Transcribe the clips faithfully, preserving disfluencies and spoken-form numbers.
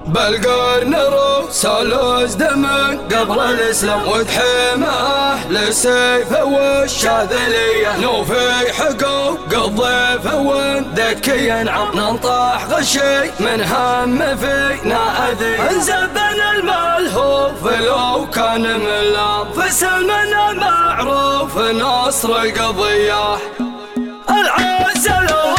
بالقرن رسالوس دمن قبل الاسلام وتحماه للسيف والشاذليه نوفي حقوق الضيف وذكيا عطنا نطاح غشي من هم فينا اذي انزبنا الملهوف لو كان من لام سلمنا معروف نصر القضيه العزة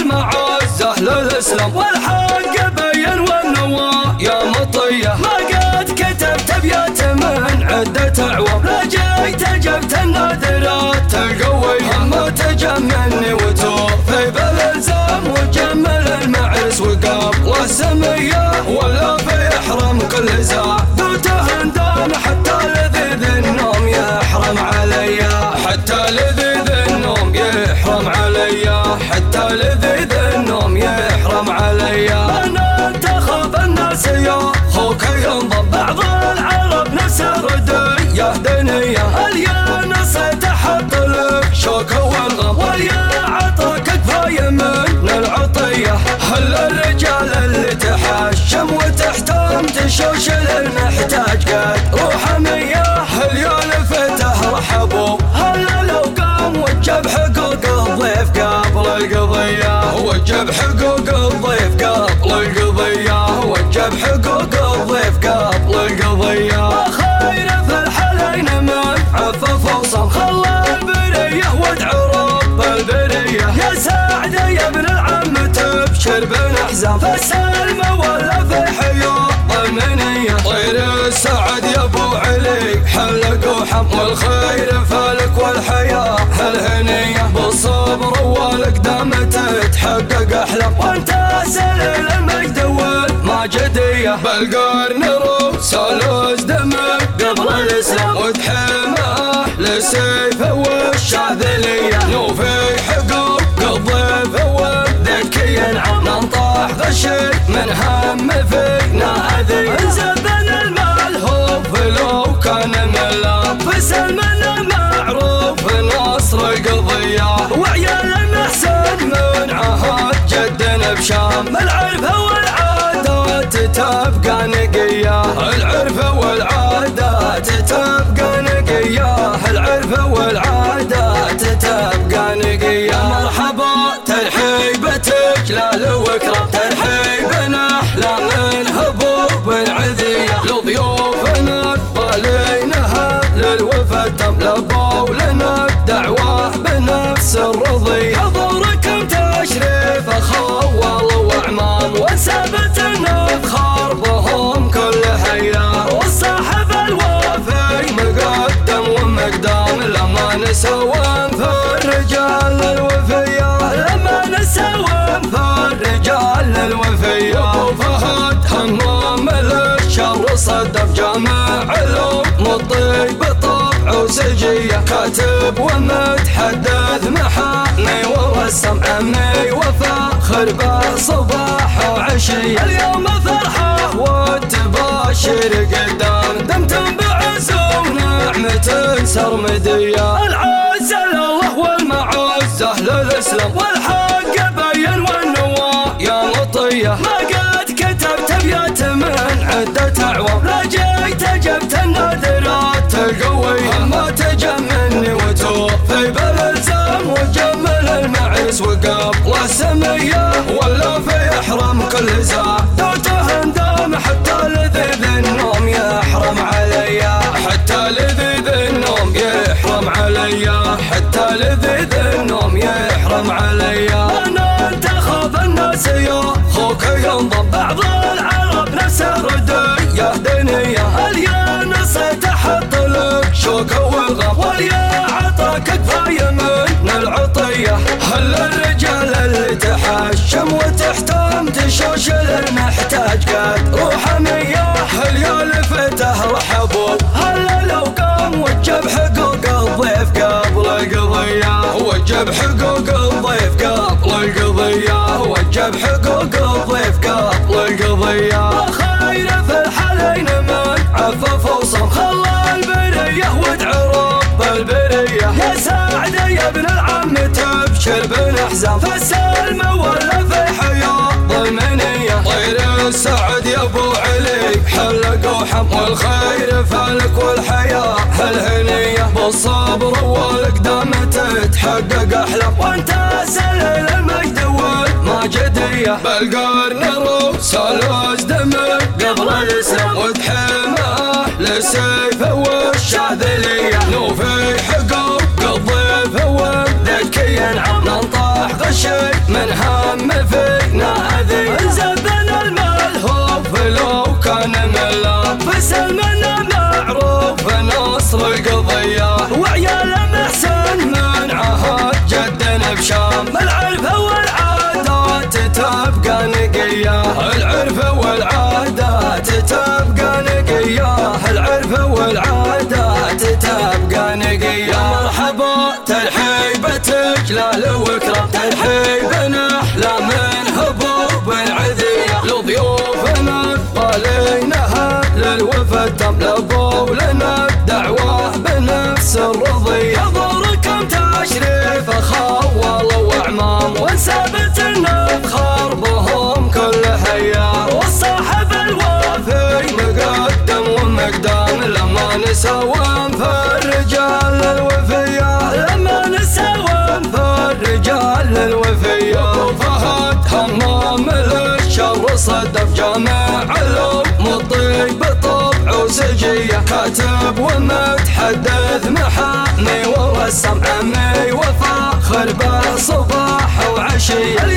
والمعزة للإسلام والحق بين والنواة يا مطية ما قد كتبت أبيات من عدة أعوام لا جيت جبت النادرات القوية ما تجملني وتوفي بالإلزام وجمل المعرس وقبل السمية ولا في يحرم كل زاع ذوت هندان حتى لذيذ النوم يحرم عليا حتى لذيذ النوم يحرم عليا حتى لذيذ النوم يحرم عليا انا انتخب الناس يا خوك ينضم بعض العرب نسر دنيا دنيا اليا تحط لك شوك والغم واليا عطاك كفايه من العطيه هل الرجال اللي تحشم وتحترم تشوشل المحتاج قد روح مياه اليا لفته رحبوا هلا لو قام وجب حقوق الضيف قبل القضيه وجب حقوق الضيف قبل القضيه وجب حقوق الضيف قبل القضيه خير في الحلين من عفف وصم خلى البريه وادعو رب البريه يا سعد يا ابن العم تبشر بالاحزان فالسلم ولا في حياه ضمنيه طير السعد يا ابو علي حلق وحم والخير فالك والحياه الهنيه بالصبر والاقدام تتحقق احلام وانت سليل المجد والماجديه بالقرن رسالوس دمك قبل الاسلام وتحماه للسيف والشاذليه نوفي حقوق الضيف وذكيا عطنا نطاح غشي من هم فينا اذي انزبنا الملهوف لو كان ملام فسلمنا معروف نصر القضيه وعيال المحسن من عهد جدنا بشام العرف والعادات تبقى نقيه العرف والعادات تبقى نقيه العرف والعادات تبقى نقيه مرحبا ترحيبتك لا وكرم ترحيبنا احلى من هبوب عذيه لضيوفنا طالينها للوفا تم لبوا لنا الدعوه بنفس الرضي حضوركم تشريف اخوال واعمام وثبت النفخار بهم كل حياه والصاحب الوفي مقدم ومقدام لما نسوم في الرجال الوفيه لما نسوم في الرجال الوفيه وفهد همام للشر صدف جامع علوم الطيب طبع وسجيه كاتب ومتحدث محامي ورسم عمي وفاخر بالصباح وعشيه اليوم فرحه والتباشر قدام دمتم بعز ونعمه سرمديه العزه لله والمعزه للاسلام والحق بين والنواه يا مطيه ما قد كتبت ابيات من عده اعوام لا جيت جبت النادرات القويه ما تجملني وتوفي بالالزام وجمل المعرس وقبل السميه ولا في يحرم كل زاع دوته هندام حتى لذيذ النوم يحرم عليا حتى لذيذ النوم يحرم عليا حتى لذيذ النوم يحرم عليا انا انتخب الناس يا خوك ينضم بعض العرب نسر دنيا دنيا اليا تحط لك شوك والغم واليا عطاك كفايه من العطيه هل الرجال اللي تحشم وتحترم تشوشل المحتاج قد روح مياه اليا لفته رحبوا هلا لو قام وجب حقوق الضيف قبل القضيه وجب حقوق الضيف قبل القضيه وجب حقوق الضيف قبل القضيه خير في الحلين من عفف وصم خلى البريه وادعو رب البريه يا سعد يا ابن العم تبشر بالاحزان فالسلم ولا في حياه ضمنيه طير السعد يا ابو والخير فالك والحياة الهنية بالصبر والإقدام تتحقق أحلام وانت سلل المجد والماجدية بالقرن رسالة دمك قبل الإسلام وتحماه للسيف والشاذلية نوفي حقوق الضيف وذكي نعم ننطح غشي من هم فينا أذية زبنا الملهوف لو كان ملا فسلمنا معروف نصر القضية وعيال محسن من عهد جدنا بشام العرف والعادات تبقى نقية العرف والعادات تبقى نقية العرف والعادات تبقى نقية مرحبا ترحيبتك لا وكرم ترحيبنا احلى من هبوب العذية لضيوفنا قالينها للوفا تم لبوا لنا الدعوة بنفس الرضية يضركم تشريف خول وعمام وانسابت النفخر بهم كل هيام والصاحب الوافي مقدم ومقدام لما نسوم في الرجال الوفية لما نسوم في الرجال الوفية فهد همام للشر صدف جامع علوم الطيب طبع وسجية كاتب ومتحدث محامي ورسم عمي وفاخر بالصباح وعشية